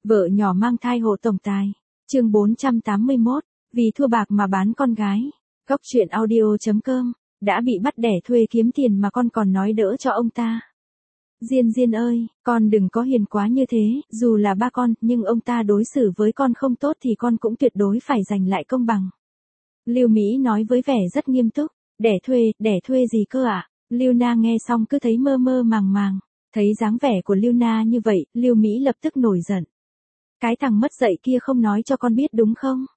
Vợ nhỏ mang thai hộ tổng tài. Chương 481, vì thua bạc mà bán con gái. Góc truyện audio.com, đã bị bắt đẻ thuê kiếm tiền mà con còn nói đỡ cho ông ta. Diên Diên ơi, con đừng có hiền quá như thế, dù là ba con, nhưng ông ta đối xử với con không tốt thì con cũng tuyệt đối phải giành lại công bằng. Lưu Mỹ nói với vẻ rất nghiêm túc. Đẻ thuê gì cơ ạ? Lưu Na nghe xong cứ thấy mơ mơ màng màng. Thấy dáng vẻ của Lưu Na như vậy, Lưu Mỹ lập tức nổi giận. Cái thằng mất dạy kia không nói cho con biết đúng không?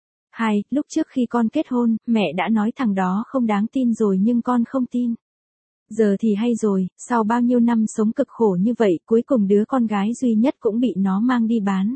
Lúc trước khi con kết hôn, mẹ đã nói thằng đó không đáng tin rồi nhưng con không tin. Giờ thì hay rồi, sau bao nhiêu năm sống cực khổ như vậy, cuối cùng đứa con gái duy nhất cũng bị nó mang đi bán.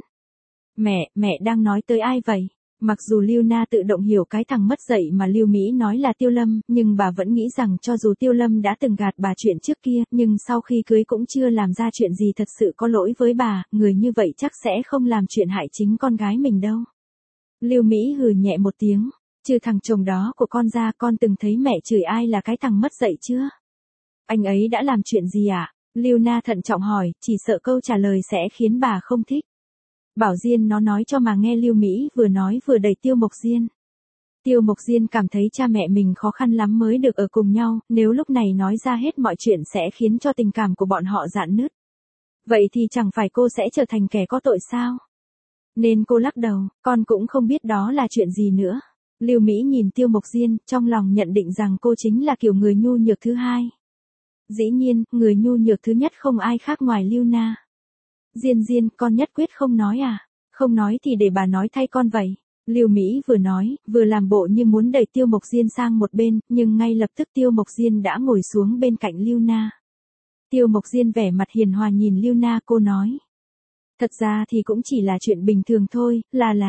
Mẹ đang nói tới ai vậy? Mặc dù Lưu Na tự động hiểu cái thằng mất dạy mà Lưu Mỹ nói là Tiêu Lâm, nhưng bà vẫn nghĩ rằng cho dù Tiêu Lâm đã từng gạt bà chuyện trước kia, nhưng sau khi cưới cũng chưa làm ra chuyện gì thật sự có lỗi với bà, người như vậy chắc sẽ không làm chuyện hại chính con gái mình đâu. Lưu Mỹ hừ nhẹ một tiếng, trừ thằng chồng đó của con ra, con từng thấy mẹ chửi ai là cái thằng mất dạy chưa? Anh ấy đã làm chuyện gì ạ? Lưu Na thận trọng hỏi, chỉ sợ câu trả lời sẽ khiến bà không thích. Bảo Diên nó nói cho mà nghe. Lưu Mỹ vừa nói vừa đẩy Tiêu Mộc Diên. Tiêu Mộc Diên cảm thấy cha mẹ mình khó khăn lắm mới được ở cùng nhau, nếu lúc này nói ra hết mọi chuyện sẽ khiến cho tình cảm của bọn họ rạn nứt. Vậy thì chẳng phải cô sẽ trở thành kẻ có tội sao? Nên cô lắc đầu, con cũng không biết đó là chuyện gì nữa. Lưu Mỹ nhìn Tiêu Mộc Diên, trong lòng nhận định rằng cô chính là kiểu người nhu nhược thứ hai. Dĩ nhiên, người nhu nhược thứ nhất không ai khác ngoài Lưu Na. Diên, con nhất quyết không nói à? Không nói thì để bà nói thay con vậy. Lưu Mỹ vừa nói, vừa làm bộ như muốn đẩy Tiêu Mộc Diên sang một bên, nhưng ngay lập tức Tiêu Mộc Diên đã ngồi xuống bên cạnh Lưu Na. Tiêu Mộc Diên vẻ mặt hiền hòa nhìn Lưu Na, cô nói. Thật ra thì cũng chỉ là chuyện bình thường thôi,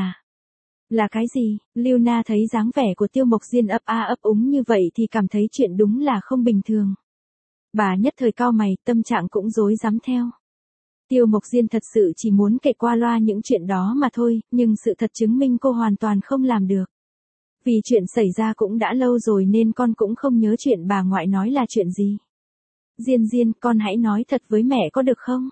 Là cái gì? Lưu Na thấy dáng vẻ của Tiêu Mộc Diên ấp a ấp úng như vậy thì cảm thấy chuyện đúng là không bình thường. Bà nhất thời cau mày, tâm trạng cũng rối rắm theo. Tiêu Mộc Diên thật sự chỉ muốn kể qua loa những chuyện đó mà thôi, nhưng sự thật chứng minh cô hoàn toàn không làm được. Vì chuyện xảy ra cũng đã lâu rồi nên con cũng không nhớ chuyện bà ngoại nói là chuyện gì. Diên, con hãy nói thật với mẹ có được không?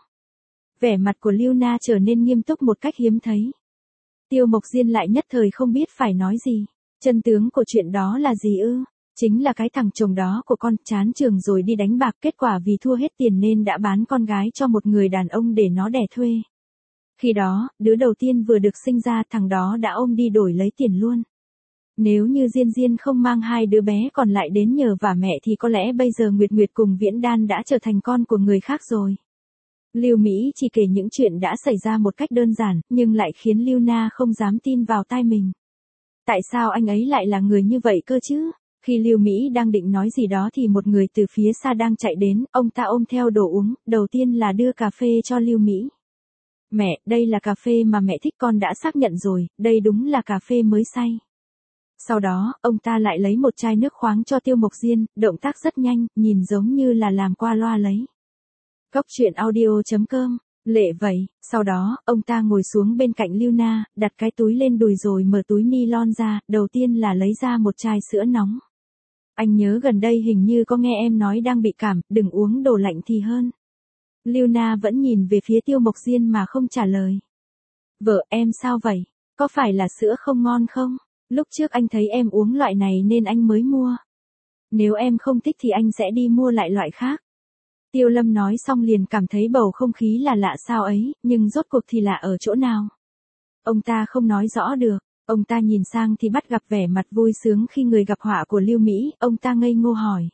Vẻ mặt của Lưu Na trở nên nghiêm túc một cách hiếm thấy. Tiêu Mộc Diên lại nhất thời không biết phải nói gì. Chân tướng của chuyện đó là gì ư? Chính là cái thằng chồng đó của con chán trường rồi đi đánh bạc, kết quả vì thua hết tiền nên đã bán con gái cho một người đàn ông để nó đẻ thuê. Khi đó, đứa đầu tiên vừa được sinh ra, thằng đó đã ôm đi đổi lấy tiền luôn. Nếu như Diên không mang hai đứa bé còn lại đến nhờ vả mẹ thì có lẽ bây giờ Nguyệt cùng Viễn Đan đã trở thành con của người khác rồi. Lưu Mỹ chỉ kể những chuyện đã xảy ra một cách đơn giản, nhưng lại khiến Lưu Na không dám tin vào tai mình. Tại sao anh ấy lại là người như vậy cơ chứ? Khi Lưu Mỹ đang định nói gì đó thì một người từ phía xa đang chạy đến, ông ta ôm theo đồ uống, đầu tiên là đưa cà phê cho Lưu Mỹ. Mẹ, đây là cà phê mà mẹ thích, con đã xác nhận rồi, đây đúng là cà phê mới xay. Sau đó, ông ta lại lấy một chai nước khoáng cho Tiêu Mộc Diên, động tác rất nhanh, nhìn giống như là làm qua loa lấy. Góc truyện audio.com, lệ vậy, sau đó, ông ta ngồi xuống bên cạnh Lưu Na, đặt cái túi lên đùi rồi mở túi ni-lon ra, đầu tiên là lấy ra một chai sữa nóng. Anh nhớ gần đây hình như có nghe em nói đang bị cảm, đừng uống đồ lạnh thì hơn. Lưu Na vẫn nhìn về phía Tiêu Mộc Diên mà không trả lời. Vợ em sao vậy? Có phải là sữa không ngon không? Lúc trước anh thấy em uống loại này nên anh mới mua. Nếu em không thích thì anh sẽ đi mua lại loại khác. Tiêu Lâm nói xong liền cảm thấy bầu không khí là lạ sao ấy, nhưng rốt cuộc thì lạ ở chỗ nào? Ông ta không nói rõ được. Ông ta nhìn sang thì bắt gặp vẻ mặt vui sướng khi người gặp họa của Lưu Mỹ, ông ta ngây ngô hỏi.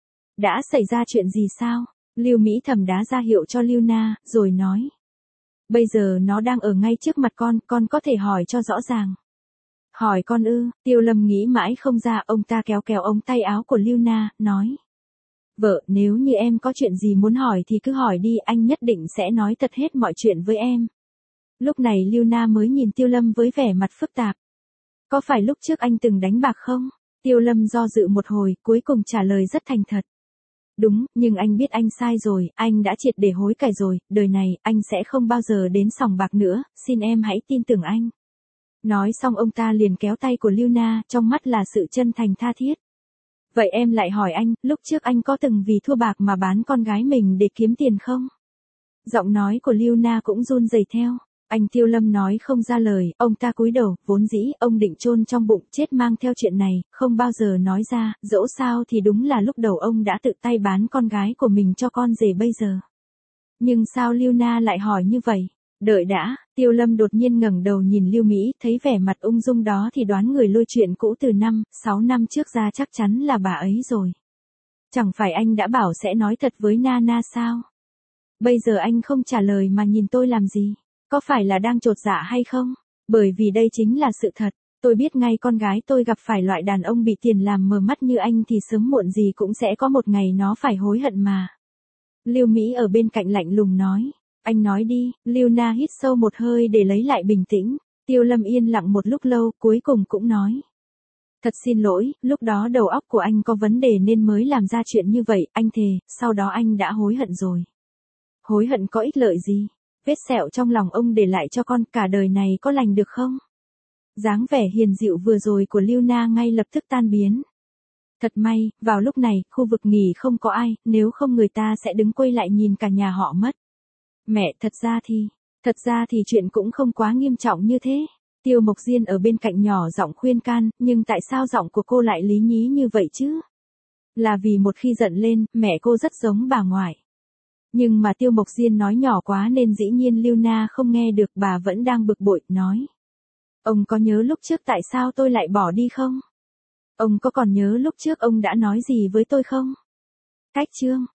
Đã xảy ra chuyện gì sao? Lưu Mỹ thầm đá ra hiệu cho Lưu Na, rồi nói. Bây giờ nó đang ở ngay trước mặt con có thể hỏi cho rõ ràng. Hỏi con ư? Tiêu Lâm nghĩ mãi không ra, ông ta kéo ống tay áo của Lưu Na, nói. Vợ, nếu như em có chuyện gì muốn hỏi thì cứ hỏi đi, anh nhất định sẽ nói thật hết mọi chuyện với em. Lúc này Lưu Na mới nhìn Tiêu Lâm với vẻ mặt phức tạp. Có phải lúc trước anh từng đánh bạc không? Tiêu Lâm do dự một hồi, cuối cùng trả lời rất thành thật. Đúng, nhưng anh biết anh sai rồi, anh đã triệt để hối cải rồi, đời này, anh sẽ không bao giờ đến sòng bạc nữa, xin em hãy tin tưởng anh. Nói xong ông ta liền kéo tay của Lưu Na, trong mắt là sự chân thành tha thiết. Vậy em lại hỏi anh, lúc trước anh có từng vì thua bạc mà bán con gái mình để kiếm tiền không? Giọng nói của Lưu Na cũng run rẩy theo. Anh Tiêu Lâm nói không ra lời, ông ta cúi đầu, vốn dĩ ông định chôn trong bụng chết mang theo chuyện này, không bao giờ nói ra, dẫu sao thì đúng là lúc đầu ông đã tự tay bán con gái của mình cho con rể bây giờ. Nhưng sao Lưu Na lại hỏi như vậy? Đợi đã, Tiêu Lâm đột nhiên ngẩng đầu nhìn Lưu Mỹ, thấy vẻ mặt ung dung đó thì đoán người lôi chuyện cũ từ 6 năm trước ra chắc chắn là bà ấy rồi. Chẳng phải anh đã bảo sẽ nói thật với Nana sao? Bây giờ anh không trả lời mà nhìn tôi làm gì? Có phải là đang chột dạ hay không? Bởi vì đây chính là sự thật. Tôi biết ngay con gái tôi gặp phải loại đàn ông bị tiền làm mờ mắt như anh thì sớm muộn gì cũng sẽ có một ngày nó phải hối hận mà. Lưu Mỹ ở bên cạnh lạnh lùng nói. Anh nói đi, Lưu Na hít sâu một hơi để lấy lại bình tĩnh. Tiêu Lâm yên lặng một lúc lâu, cuối cùng cũng nói. Thật xin lỗi, lúc đó đầu óc của anh có vấn đề nên mới làm ra chuyện như vậy, anh thề, sau đó anh đã hối hận rồi. Hối hận có ích lợi gì? Vết sẹo trong lòng ông để lại cho con cả đời này có lành được không? Dáng vẻ hiền dịu vừa rồi của Lưu Na ngay lập tức tan biến. Thật may, vào lúc này, khu vực nghỉ không có ai, nếu không người ta sẽ đứng quay lại nhìn cả nhà họ mất. Mẹ, thật ra thì chuyện cũng không quá nghiêm trọng như thế. Tiêu Mộc Diên ở bên cạnh nhỏ giọng khuyên can, nhưng tại sao giọng của cô lại lý nhí như vậy chứ? Là vì một khi giận lên, mẹ cô rất giống bà ngoại. Nhưng mà Tiêu Mộc Diên nói nhỏ quá nên dĩ nhiên Lưu Na không nghe được, bà vẫn đang bực bội, nói. Ông có nhớ lúc trước tại sao tôi lại bỏ đi không? Ông có còn nhớ lúc trước ông đã nói gì với tôi không? Cách chương